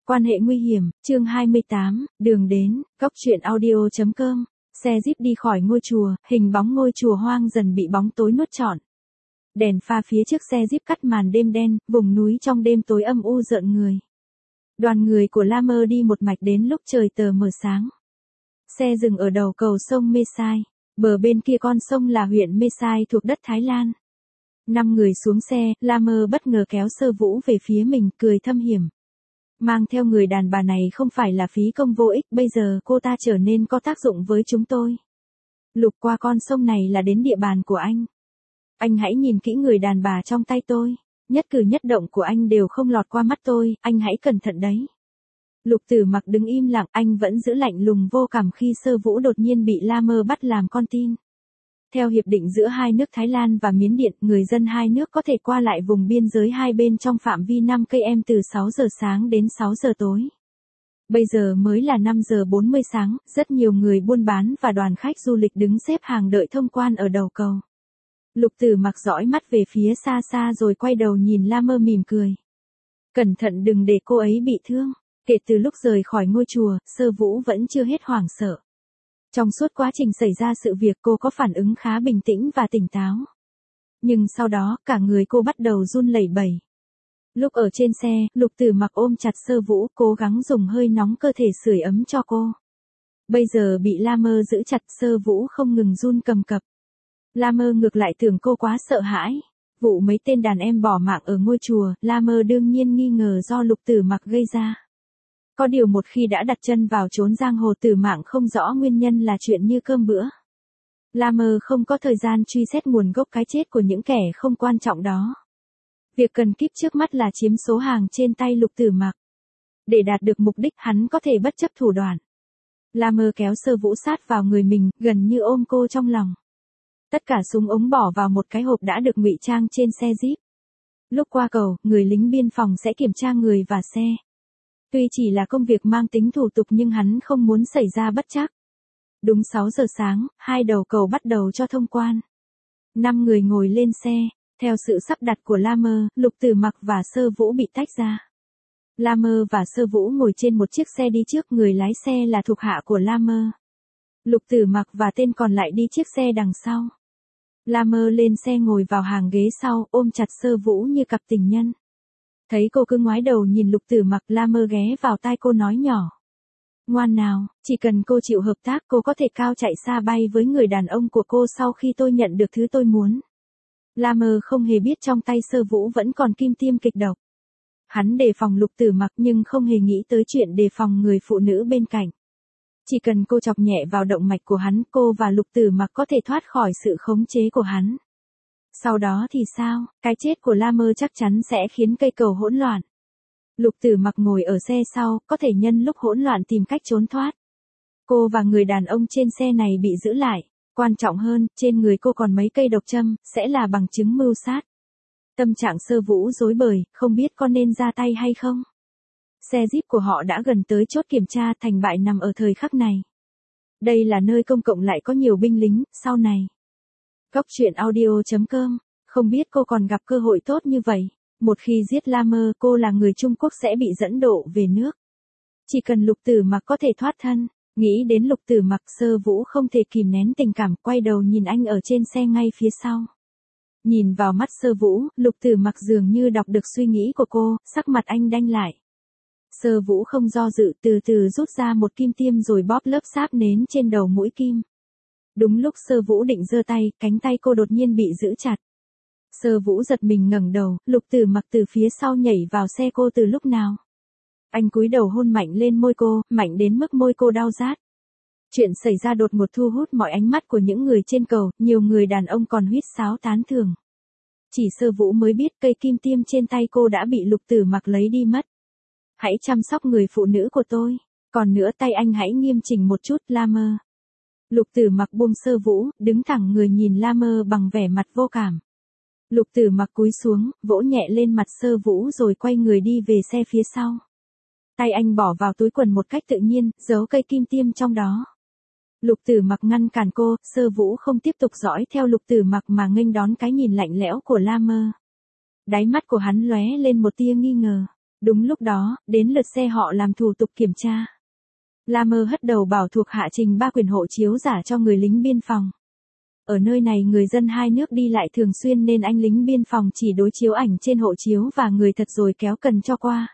Quan hệ nguy hiểm, chương 28, đường đến, góc truyện audio.com. Xe Jeep đi khỏi ngôi chùa, hình bóng ngôi chùa hoang dần bị bóng tối nuốt trọn. Đèn pha phía trước xe Jeep cắt màn đêm đen, vùng núi trong đêm tối âm u rợn người. Đoàn người của La Mơ đi một mạch đến lúc trời tờ mờ sáng. Xe dừng ở đầu cầu sông Mê Sai, bờ bên kia con sông là huyện Mê Sai thuộc đất Thái Lan. 5 người xuống xe, La Mơ bất ngờ kéo Sơ Vũ về phía mình, cười thâm hiểm. Mang theo người đàn bà này không phải là phí công vô ích, bây giờ cô ta trở nên có tác dụng với chúng tôi. Lục qua con sông này là đến địa bàn của anh. Anh hãy nhìn kỹ người đàn bà trong tay tôi, nhất cử nhất động của anh đều không lọt qua mắt tôi, anh hãy cẩn thận đấy. Lục Tử Mặc đứng im lặng, anh vẫn giữ lạnh lùng vô cảm khi Sơ Vũ đột nhiên bị La Mơ bắt làm con tin. Theo hiệp định giữa hai nước Thái Lan và Miến Điện, người dân hai nước có thể qua lại vùng biên giới hai bên trong phạm vi 5 km từ 6 giờ sáng đến 6 giờ tối. Bây giờ mới là 5 giờ 40 sáng, rất nhiều người buôn bán và đoàn khách du lịch đứng xếp hàng đợi thông quan ở đầu cầu. Lục Tử Mặc dõi mắt về phía xa xa rồi quay đầu nhìn La Mơ mỉm cười. Cẩn thận đừng để cô ấy bị thương. Kể từ lúc rời khỏi ngôi chùa, Sơ Vũ vẫn chưa hết hoảng sợ. Trong suốt quá trình xảy ra sự việc cô có phản ứng khá bình tĩnh và tỉnh táo. Nhưng sau đó, cả người cô bắt đầu run lẩy bẩy. Lúc ở trên xe, Lục Tử Mặc ôm chặt Sơ Vũ, cố gắng dùng hơi nóng cơ thể sưởi ấm cho cô. Bây giờ bị La Mơ giữ chặt, Sơ Vũ không ngừng run cầm cập. La Mơ ngược lại tưởng cô quá sợ hãi. Vụ mấy tên đàn em bỏ mạng ở ngôi chùa, La Mơ đương nhiên nghi ngờ do Lục Tử Mặc gây ra. Có điều một khi đã đặt chân vào chốn giang hồ, Tử Mạng không rõ nguyên nhân là chuyện như cơm bữa. La Mơ không có thời gian truy xét nguồn gốc cái chết của những kẻ không quan trọng đó. Việc cần kíp trước mắt là chiếm số hàng trên tay Lục Tử Mặc. Để đạt được mục đích, hắn có thể bất chấp thủ đoạn. La Mơ kéo Sơ Vũ sát vào người mình, gần như ôm cô trong lòng. Tất cả súng ống bỏ vào một cái hộp đã được ngụy trang trên xe Jeep. Lúc qua cầu, người lính biên phòng sẽ kiểm tra người và xe. Tuy chỉ là công việc mang tính thủ tục nhưng hắn không muốn xảy ra bất trắc. Đúng 6 giờ sáng, hai đầu cầu bắt đầu cho thông quan. 5 người ngồi lên xe, theo sự sắp đặt của La Mơ, Lục Tử Mặc và Sơ Vũ bị tách ra. La Mơ và Sơ Vũ ngồi trên một chiếc xe đi trước, người lái xe là thuộc hạ của La Mơ. Lục Tử Mặc và tên còn lại đi chiếc xe đằng sau. La Mơ lên xe ngồi vào hàng ghế sau, ôm chặt Sơ Vũ như cặp tình nhân. Thấy cô cứ ngoái đầu nhìn Lục Tử Mặc, La Mơ ghé vào tai cô nói nhỏ. Ngoan nào, chỉ cần cô chịu hợp tác cô có thể cao chạy xa bay với người đàn ông của cô sau khi tôi nhận được thứ tôi muốn. La Mơ không hề biết trong tay Sơ Vũ vẫn còn kim tiêm kịch độc. Hắn đề phòng Lục Tử Mặc nhưng không hề nghĩ tới chuyện đề phòng người phụ nữ bên cạnh. Chỉ cần cô chọc nhẹ vào động mạch của hắn, cô và Lục Tử Mặc có thể thoát khỏi sự khống chế của hắn. Sau đó thì sao, cái chết của La Mơ chắc chắn sẽ khiến cây cầu hỗn loạn. Lục Tử Mặc ngồi ở xe sau, có thể nhân lúc hỗn loạn tìm cách trốn thoát. Cô và người đàn ông trên xe này bị giữ lại. Quan trọng hơn, trên người cô còn mấy cây độc châm, sẽ là bằng chứng mưu sát. Tâm trạng Sơ Vũ rối bời, không biết có nên ra tay hay không. Xe Jeep của họ đã gần tới chốt kiểm tra, thành bại nằm ở thời khắc này. Đây là nơi công cộng lại có nhiều binh lính, sau này. Góc truyện audio.com, không biết cô còn gặp cơ hội tốt như vậy. Một khi giết La Mơ, cô là người Trung Quốc sẽ bị dẫn độ về nước. Chỉ cần Lục Tử Mặc có thể thoát thân. Nghĩ đến Lục Tử Mặc, Sơ Vũ không thể kìm nén tình cảm, quay đầu nhìn anh ở trên xe ngay phía sau. Nhìn vào mắt Sơ Vũ, Lục Tử Mặc dường như đọc được suy nghĩ của cô, sắc mặt anh đanh lại. Sơ Vũ không do dự, từ từ rút ra một kim tiêm rồi bóp lớp sáp nến trên đầu mũi kim. Đúng lúc Sơ Vũ định giơ tay, cánh tay cô đột nhiên bị giữ chặt. Sơ Vũ giật mình ngẩng đầu, Lục Tử Mặc từ phía sau nhảy vào xe cô từ lúc nào. Anh cúi đầu hôn mạnh lên môi cô, mạnh đến mức môi cô đau rát. Chuyện xảy ra đột ngột thu hút mọi ánh mắt của những người trên cầu, nhiều người đàn ông còn huýt sáo tán thưởng. Chỉ Sơ Vũ mới biết cây kim tiêm trên tay cô đã bị Lục Tử Mặc lấy đi mất. Hãy chăm sóc người phụ nữ của tôi, còn nữa tay anh hãy nghiêm chỉnh một chút, La Mơ. Lục Tử Mặc buông Sơ Vũ, đứng thẳng người nhìn La Mơ bằng vẻ mặt vô cảm. Lục Tử Mặc cúi xuống, vỗ nhẹ lên mặt Sơ Vũ rồi quay người đi về xe phía sau. Tay anh bỏ vào túi quần một cách tự nhiên, giấu cây kim tiêm trong đó. Lục Tử Mặc ngăn cản cô, Sơ Vũ không tiếp tục dõi theo Lục Tử Mặc mà nghênh đón cái nhìn lạnh lẽo của La Mơ. Đáy mắt của hắn lóe lên một tia nghi ngờ. Đúng lúc đó, đến lượt xe họ làm thủ tục kiểm tra. Lammer hất đầu bảo thuộc hạ trình 3 quyển hộ chiếu giả cho người lính biên phòng. Ở nơi này người dân hai nước đi lại thường xuyên nên anh lính biên phòng chỉ đối chiếu ảnh trên hộ chiếu và người thật rồi kéo cần cho qua.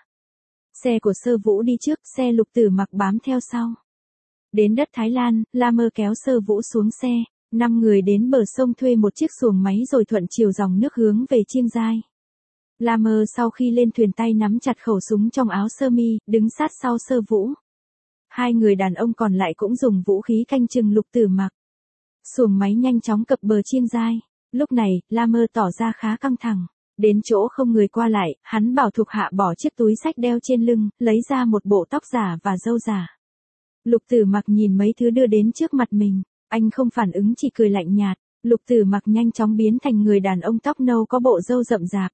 Xe của Sơ Vũ đi trước, xe Lục Tử Mặc bám theo sau. Đến đất Thái Lan, Lammer kéo Sơ Vũ xuống xe, 5 người đến bờ sông thuê một chiếc xuồng máy rồi thuận chiều dòng nước hướng về Chiêng Rai. Lammer sau khi lên thuyền tay nắm chặt khẩu súng trong áo sơ mi, đứng sát sau Sơ Vũ. Hai người đàn ông còn lại cũng dùng vũ khí canh chừng Lục Tử Mặc. Xuồng máy nhanh chóng cập bờ Chiêng Rai. Lúc này, Lammer tỏ ra khá căng thẳng. Đến chỗ không người qua lại, hắn bảo thuộc hạ bỏ chiếc túi xách đeo trên lưng, lấy ra một bộ tóc giả và râu giả. Lục Tử Mặc nhìn mấy thứ đưa đến trước mặt mình, anh không phản ứng chỉ cười lạnh nhạt. Lục Tử Mặc nhanh chóng biến thành người đàn ông tóc nâu có bộ râu rậm rạp.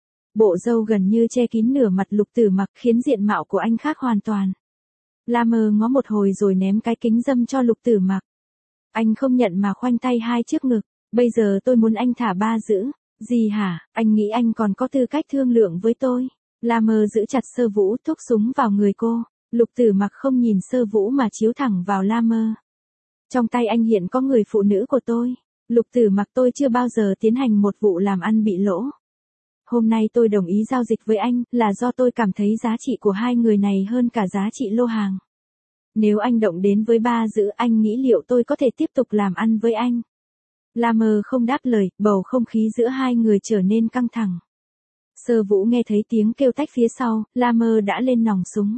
Bộ râu gần như che kín nửa mặt Lục Tử Mặc khiến diện mạo của anh khác hoàn toàn. Lammer ngó một hồi rồi ném cái kính râm cho Lục Tử Mặc. Anh không nhận mà khoanh tay hai trước ngực. Bây giờ tôi muốn anh thả ba giữ. Gì hả, anh nghĩ anh còn có tư cách thương lượng với tôi. Lammer giữ chặt Sơ Vũ thúc súng vào người cô. Lục Tử Mặc không nhìn Sơ Vũ mà chiếu thẳng vào Lammer. Trong tay anh hiện có người phụ nữ của tôi. Lục Tử Mặc, tôi chưa bao giờ tiến hành một vụ làm ăn bị lỗ. Hôm nay tôi đồng ý giao dịch với anh là do tôi cảm thấy giá trị của hai người này hơn cả giá trị lô hàng. Nếu anh động đến với ba giữ, anh nghĩ liệu tôi có thể tiếp tục làm ăn với anh? Lammer không đáp lời, bầu không khí giữa hai người trở nên căng thẳng. Sơ Vũ nghe thấy tiếng kêu tách phía sau, Lammer đã lên nòng súng.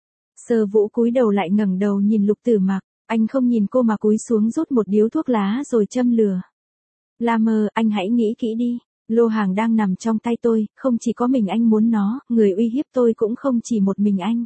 Sơ Vũ cúi đầu lại ngẩng đầu nhìn Lục Tử Mặc, anh không nhìn cô mà cúi xuống rút một điếu thuốc lá rồi châm lửa. Lammer, anh hãy nghĩ kỹ đi, lô hàng đang nằm trong tay tôi, không chỉ có mình anh muốn nó, người uy hiếp tôi cũng không chỉ một mình anh.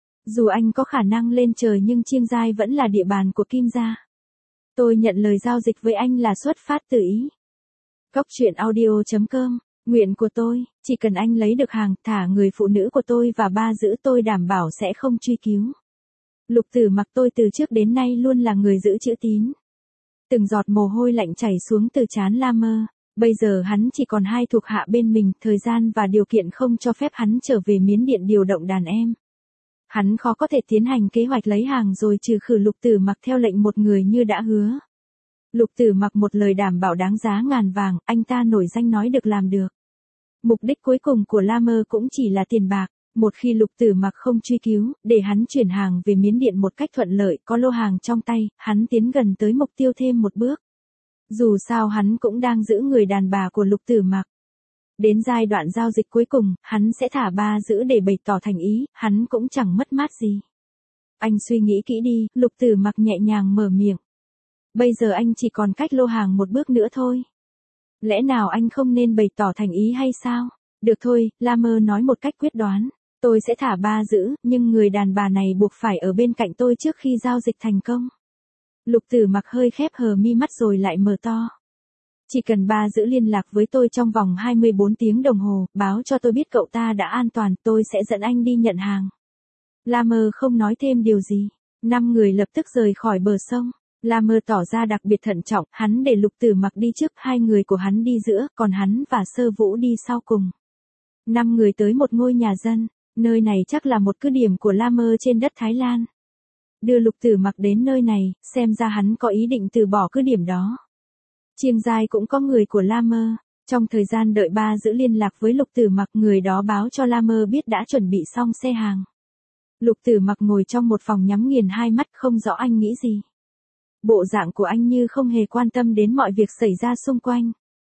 Dù anh có khả năng lên trời nhưng Chiêng Rai vẫn là địa bàn của Kim gia. Tôi nhận lời giao dịch với anh là xuất phát từ ý. Cóc truyện audio.com, nguyện của tôi, chỉ cần anh lấy được hàng, thả người phụ nữ của tôi và ba giữ, tôi đảm bảo sẽ không truy cứu. Lục Tử Mặc, tôi từ trước đến nay luôn là người giữ chữ tín. Từng giọt mồ hôi lạnh chảy xuống từ trán Lammer. Bây giờ hắn chỉ còn hai thuộc hạ bên mình, thời gian và điều kiện không cho phép hắn trở về Miến Điện điều động đàn em. Hắn khó có thể tiến hành kế hoạch lấy hàng rồi trừ khử Lục Tử Mặc theo lệnh một người như đã hứa. Lục Tử Mặc một lời đảm bảo đáng giá ngàn vàng, anh ta nổi danh nói được làm được. Mục đích cuối cùng của Lammer cũng chỉ là tiền bạc. Một khi Lục Tử Mặc không truy cứu, để hắn chuyển hàng về Miến Điện một cách thuận lợi, có lô hàng trong tay, hắn tiến gần tới mục tiêu thêm một bước. Dù sao hắn cũng đang giữ người đàn bà của Lục Tử Mặc. Đến giai đoạn giao dịch cuối cùng, hắn sẽ thả ba giữ để bày tỏ thành ý, hắn cũng chẳng mất mát gì. Anh suy nghĩ kỹ đi, Lục Tử Mặc nhẹ nhàng mở miệng. Bây giờ anh chỉ còn cách lô hàng một bước nữa thôi. Lẽ nào anh không nên bày tỏ thành ý hay sao? Được thôi, Lammer nói một cách quyết đoán. Tôi sẽ thả ba giữ, nhưng người đàn bà này buộc phải ở bên cạnh tôi trước khi giao dịch thành công. Lục Tử Mặc hơi khép hờ mi mắt rồi lại mở to. Chỉ cần ba giữ liên lạc với tôi trong vòng 24 tiếng đồng hồ, báo cho tôi biết cậu ta đã an toàn, tôi sẽ dẫn anh đi nhận hàng. Lammer không nói thêm điều gì. 5 người lập tức rời khỏi bờ sông. Lammer tỏ ra đặc biệt thận trọng, hắn để Lục Tử Mặc đi trước, 2 người của hắn đi giữa, còn hắn và Sơ Vũ đi sau cùng. 5 người tới một ngôi nhà dân, nơi này chắc là một cứ điểm của Lammer trên đất Thái Lan. Đưa Lục Tử Mặc đến nơi này, xem ra hắn có ý định từ bỏ cứ điểm đó. Chiêng Rai cũng có người của Lammer. Trong thời gian đợi ba giữ liên lạc với Lục Tử Mặc, người đó báo cho Lammer biết đã chuẩn bị xong xe hàng. Lục Tử Mặc ngồi trong một phòng nhắm nghiền hai mắt, không rõ anh nghĩ gì. Bộ dạng của anh như không hề quan tâm đến mọi việc xảy ra xung quanh.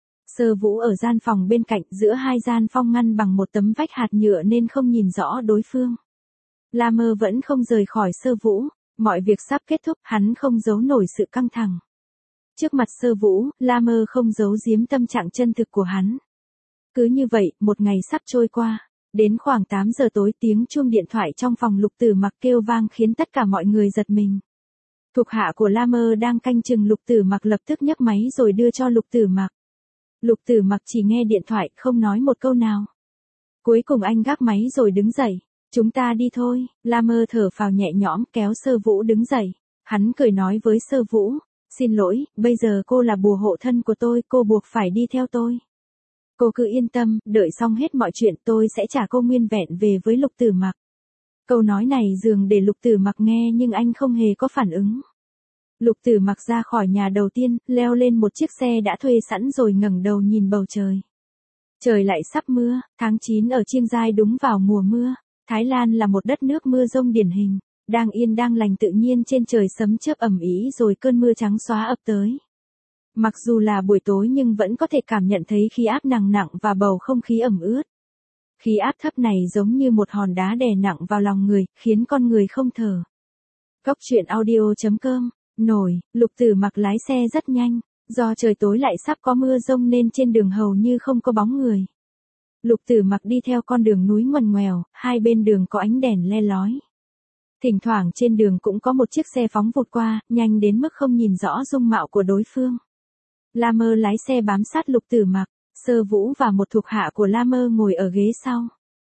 Sơ Vũ ở gian phòng bên cạnh, giữa hai gian phong ngăn bằng một tấm vách hạt nhựa nên không nhìn rõ đối phương. Lammer vẫn không rời khỏi Sơ Vũ, mọi việc sắp kết thúc, hắn không giấu nổi sự căng thẳng. Trước mặt Sơ Vũ, Lammer không giấu giếm tâm trạng chân thực của hắn. Cứ như vậy, một ngày sắp trôi qua. Đến khoảng 8 giờ tối, tiếng chuông điện thoại trong phòng Lục Tử Mặc kêu vang khiến tất cả mọi người giật mình. Thuộc hạ của Lammer đang canh chừng Lục Tử Mặc lập tức nhấc máy rồi đưa cho Lục Tử Mặc. Lục Tử Mặc chỉ nghe điện thoại, không nói một câu nào. Cuối cùng anh gác máy rồi đứng dậy. Chúng ta đi thôi. Lammer thở phào nhẹ nhõm, kéo Sơ Vũ đứng dậy. Hắn cười nói với Sơ Vũ. Xin lỗi, bây giờ cô là bùa hộ thân của tôi, cô buộc phải đi theo tôi. Cô cứ yên tâm, đợi xong hết mọi chuyện tôi sẽ trả cô nguyên vẹn về với Lục Tử Mặc. Câu nói này dường để Lục Tử Mặc nghe nhưng anh không hề có phản ứng. Lục Tử Mặc ra khỏi nhà đầu tiên, leo lên một chiếc xe đã thuê sẵn rồi ngẩng đầu nhìn bầu trời. Trời lại sắp mưa, tháng 9 ở Chiang Rai đúng vào mùa mưa. Thái Lan là một đất nước mưa dông điển hình, đang yên đang lành tự nhiên trên trời sấm chớp ầm ĩ rồi cơn mưa trắng xóa ập tới. Mặc dù là buổi tối nhưng vẫn có thể cảm nhận thấy khí áp nặng nặng và bầu không khí ẩm ướt. Khí áp thấp này giống như một hòn đá đè nặng vào lòng người, khiến con người không thở. Cốc truyện audio.com. Nổi, Lục Tử Mặc lái xe rất nhanh, do trời tối lại sắp có mưa rông nên trên đường hầu như không có bóng người. Lục Tử Mặc đi theo con đường núi ngoằn ngoèo, hai bên đường có ánh đèn le lói. Thỉnh thoảng trên đường cũng có một chiếc xe phóng vụt qua, nhanh đến mức không nhìn rõ dung mạo của đối phương. La Mơ lái xe bám sát Lục Tử Mặc, Sơ Vũ và một thuộc hạ của La Mơ ngồi ở ghế sau.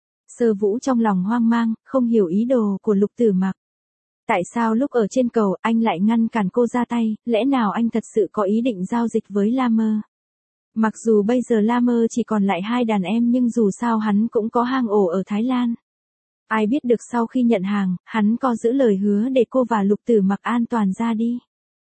Sơ Vũ trong lòng hoang mang, không hiểu ý đồ của Lục Tử Mặc. Tại sao lúc ở trên cầu anh lại ngăn cản cô ra tay, lẽ nào anh thật sự có ý định giao dịch với La Mơ? Mặc dù bây giờ La Mơ chỉ còn lại 2 đàn em nhưng dù sao hắn cũng có hang ổ ở Thái Lan. Ai biết được sau khi nhận hàng, hắn có giữ lời hứa để cô và Lục Tử Mặc an toàn ra đi.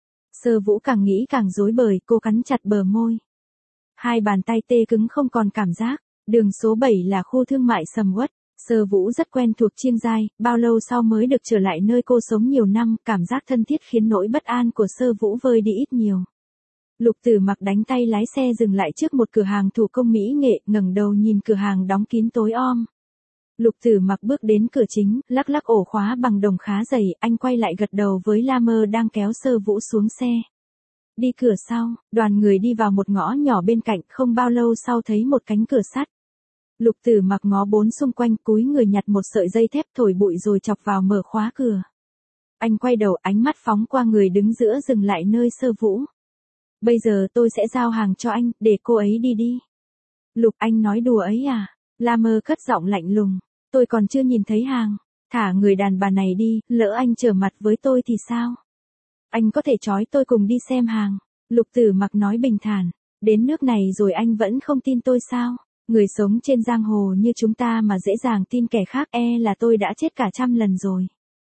Sơ Vũ càng nghĩ càng rối bời, cô cắn chặt bờ môi. Hai bàn tay tê cứng không còn cảm giác, đường số 7 là khu thương mại sầm uất. Sơ Vũ rất quen thuộc Chiang Rai, bao lâu sau mới được trở lại nơi cô sống nhiều năm, cảm giác thân thiết khiến nỗi bất an của Sơ Vũ vơi đi ít nhiều. Lục Tử Mặc đánh tay lái xe dừng lại trước một cửa hàng thủ công mỹ nghệ, ngẩng đầu nhìn cửa hàng đóng kín tối om. Lục Tử Mặc bước đến cửa chính, lắc lắc ổ khóa bằng đồng khá dày, anh quay lại gật đầu với La Mơ đang kéo Sơ Vũ xuống xe. Đi cửa sau, đoàn người đi vào một ngõ nhỏ bên cạnh, không bao lâu sau thấy một cánh cửa sắt. Lục Tử Mặc ngó bốn xung quanh, cúi người nhặt một sợi dây thép thổi bụi rồi chọc vào mở khóa cửa. Anh quay đầu, ánh mắt phóng qua người đứng giữa dừng lại nơi Sơ Vũ. Bây giờ tôi sẽ giao hàng cho anh, để cô ấy đi đi. Lục, anh nói đùa ấy à? La Mơ cất giọng lạnh lùng. Tôi còn chưa nhìn thấy hàng. Thả người đàn bà này đi, lỡ anh trở mặt với tôi thì sao? Anh có thể trói tôi cùng đi xem hàng. Lục Tử Mặc nói bình thản. Đến nước này rồi anh vẫn không tin tôi sao? Người sống trên giang hồ như chúng ta mà dễ dàng tin kẻ khác, là tôi đã chết cả 100 lần rồi.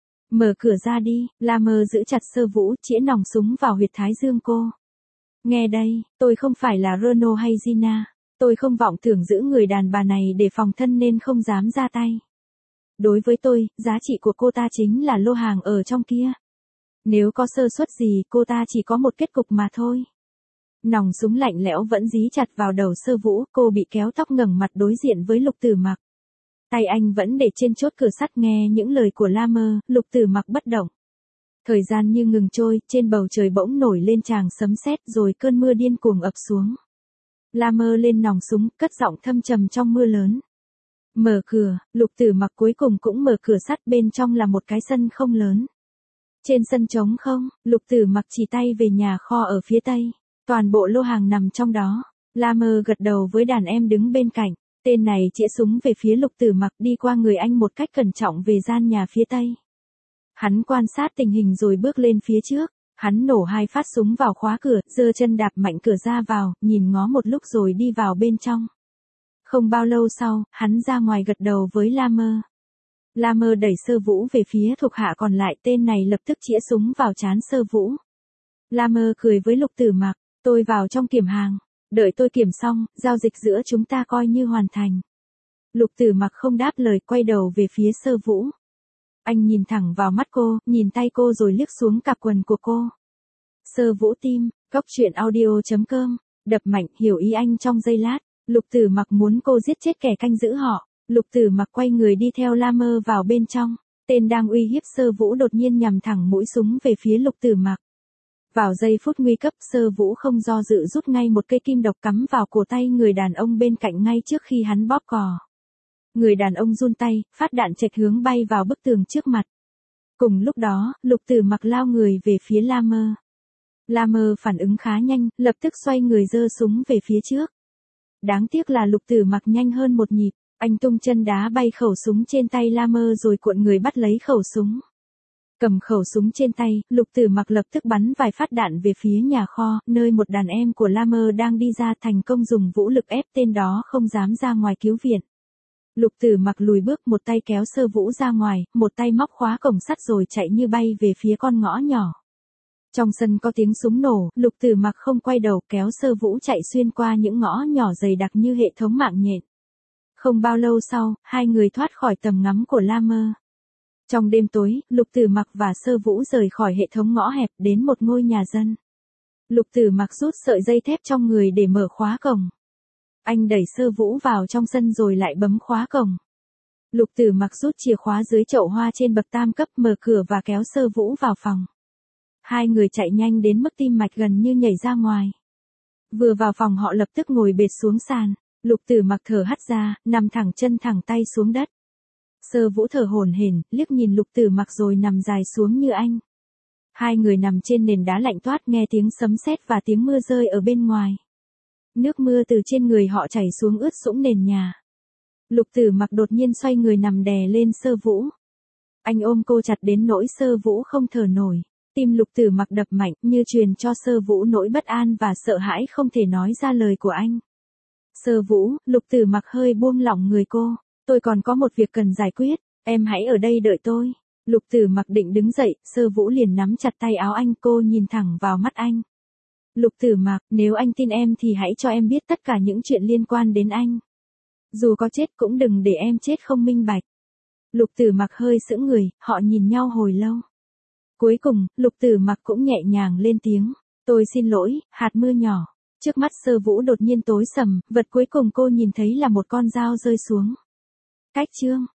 Mở cửa ra đi, La Mơ giữ chặt Sơ Vũ, chĩa nòng súng vào huyệt thái dương cô. Nghe đây, tôi không phải là Renault hay Gina. Tôi không vọng tưởng giữ người đàn bà này để phòng thân nên không dám ra tay. Đối với tôi, giá trị của cô ta chính là lô hàng ở trong kia. Nếu có sơ suất gì, cô ta chỉ có một kết cục mà thôi. Nòng súng lạnh lẽo vẫn dí chặt vào đầu Sơ Vũ, cô bị kéo tóc ngẩng mặt đối diện với Lục Tử Mặc. Tay anh vẫn để trên chốt cửa sắt, nghe những lời của La Mơ, Lục Tử Mặc bất động. Thời gian như ngừng trôi, trên bầu trời bỗng nổi lên tràng sấm sét rồi cơn mưa điên cuồng ập xuống. La Mơ lên nòng súng, cất giọng thâm trầm trong mưa lớn. Mở cửa, Lục Tử Mặc cuối cùng cũng mở cửa sắt, bên trong là một cái sân không lớn. Trên sân trống không, Lục Tử Mặc chỉ tay về nhà kho ở phía tây. Toàn bộ lô hàng nằm trong đó. La Mơ gật đầu với đàn em đứng bên cạnh. Tên này chĩa súng về phía Lục Tử Mặc, đi qua người anh một cách cẩn trọng về gian nhà phía tây. Hắn quan sát tình hình rồi bước lên phía trước. Hắn nổ 2 phát súng vào khóa cửa, giơ chân đạp mạnh cửa ra vào, nhìn ngó một lúc rồi đi vào bên trong. Không bao lâu sau, hắn ra ngoài gật đầu với La Mơ. La Mơ đẩy Sơ Vũ về phía thuộc hạ còn lại, tên này lập tức chĩa súng vào trán Sơ Vũ. La Mơ cười với Lục Tử Mặc, tôi vào trong kiểm hàng, đợi tôi kiểm xong, giao dịch giữa chúng ta coi như hoàn thành. Lục Tử Mặc không đáp lời, quay đầu về phía Sơ Vũ. Anh nhìn thẳng vào mắt cô, nhìn tay cô rồi liếc xuống cặp quần của cô. Sơ Vũ tim, cốc truyện audio.com, đập mạnh, hiểu ý anh trong giây lát. Lục Tử Mặc muốn cô giết chết kẻ canh giữ họ. Lục Tử Mặc quay người đi theo La Mơ vào bên trong. Tên đang uy hiếp Sơ Vũ đột nhiên nhằm thẳng mũi súng về phía Lục Tử Mặc. Vào giây phút nguy cấp, Sơ Vũ không do dự rút ngay một cây kim độc cắm vào cổ tay người đàn ông bên cạnh ngay trước khi hắn bóp cò. Người đàn ông run tay, phát đạn chệch hướng bay vào bức tường trước mặt. Cùng lúc đó, Lục Tử Mặc lao người về phía La Mơ. La Mơ phản ứng khá nhanh, lập tức xoay người giơ súng về phía trước. Đáng tiếc là Lục Tử Mặc nhanh hơn một nhịp, anh tung chân đá bay khẩu súng trên tay La Mơ rồi cuộn người bắt lấy khẩu súng. Cầm khẩu súng trên tay, Lục Tử Mặc lập tức bắn vài phát đạn về phía nhà kho, nơi một đàn em của La Mơ đang đi ra, thành công dùng vũ lực ép tên đó không dám ra ngoài cứu viện. Lục Tử Mặc lùi bước, một tay kéo Sơ Vũ ra ngoài, một tay móc khóa cổng sắt rồi chạy như bay về phía con ngõ nhỏ. Trong sân có tiếng súng nổ, Lục Tử Mặc không quay đầu, kéo Sơ Vũ chạy xuyên qua những ngõ nhỏ dày đặc như hệ thống mạng nhện. Không bao lâu sau, hai người thoát khỏi tầm ngắm của La Mơ. Trong đêm tối, Lục Tử Mặc và Sơ Vũ rời khỏi hệ thống ngõ hẹp đến một ngôi nhà dân. Lục Tử Mặc rút sợi dây thép trong người để mở khóa cổng. Anh đẩy Sơ Vũ vào trong sân rồi lại bấm khóa cổng. Lục Tử Mặc rút chìa khóa dưới chậu hoa trên bậc tam cấp, mở cửa và kéo Sơ Vũ vào phòng. Hai người chạy nhanh đến mức tim mạch gần như nhảy ra ngoài. Vừa vào phòng họ lập tức ngồi bệt xuống sàn. Lục Tử Mặc thở hắt ra, nằm thẳng chân thẳng tay xuống đất. Sơ Vũ thở hổn hển, liếc nhìn Lục Tử Mặc rồi nằm dài xuống như anh. Hai người nằm trên nền đá lạnh toát, nghe tiếng sấm sét và tiếng mưa rơi ở bên ngoài. Nước mưa từ trên người họ chảy xuống ướt sũng nền nhà. Lục Tử Mặc đột nhiên xoay người nằm đè lên Sơ Vũ. Anh ôm cô chặt đến nỗi Sơ Vũ không thở nổi. Tim Lục Tử Mặc đập mạnh, như truyền cho Sơ Vũ nỗi bất an và sợ hãi không thể nói ra lời của anh. Sơ Vũ, Lục Tử Mặc hơi buông lỏng người cô. Tôi còn có một việc cần giải quyết, em hãy ở đây đợi tôi. Lục Tử Mặc định đứng dậy, Sơ Vũ liền nắm chặt tay áo anh, cô nhìn thẳng vào mắt anh. Lục Tử Mặc, nếu anh tin em thì hãy cho em biết tất cả những chuyện liên quan đến anh. Dù có chết cũng đừng để em chết không minh bạch. Lục Tử Mặc hơi sững người, họ nhìn nhau hồi lâu. Cuối cùng, Lục Tử Mặc cũng nhẹ nhàng lên tiếng. Tôi xin lỗi, hạt mưa nhỏ. Trước mắt Sơ Vũ đột nhiên tối sầm, vật cuối cùng cô nhìn thấy là một con dao rơi xuống. Cách chương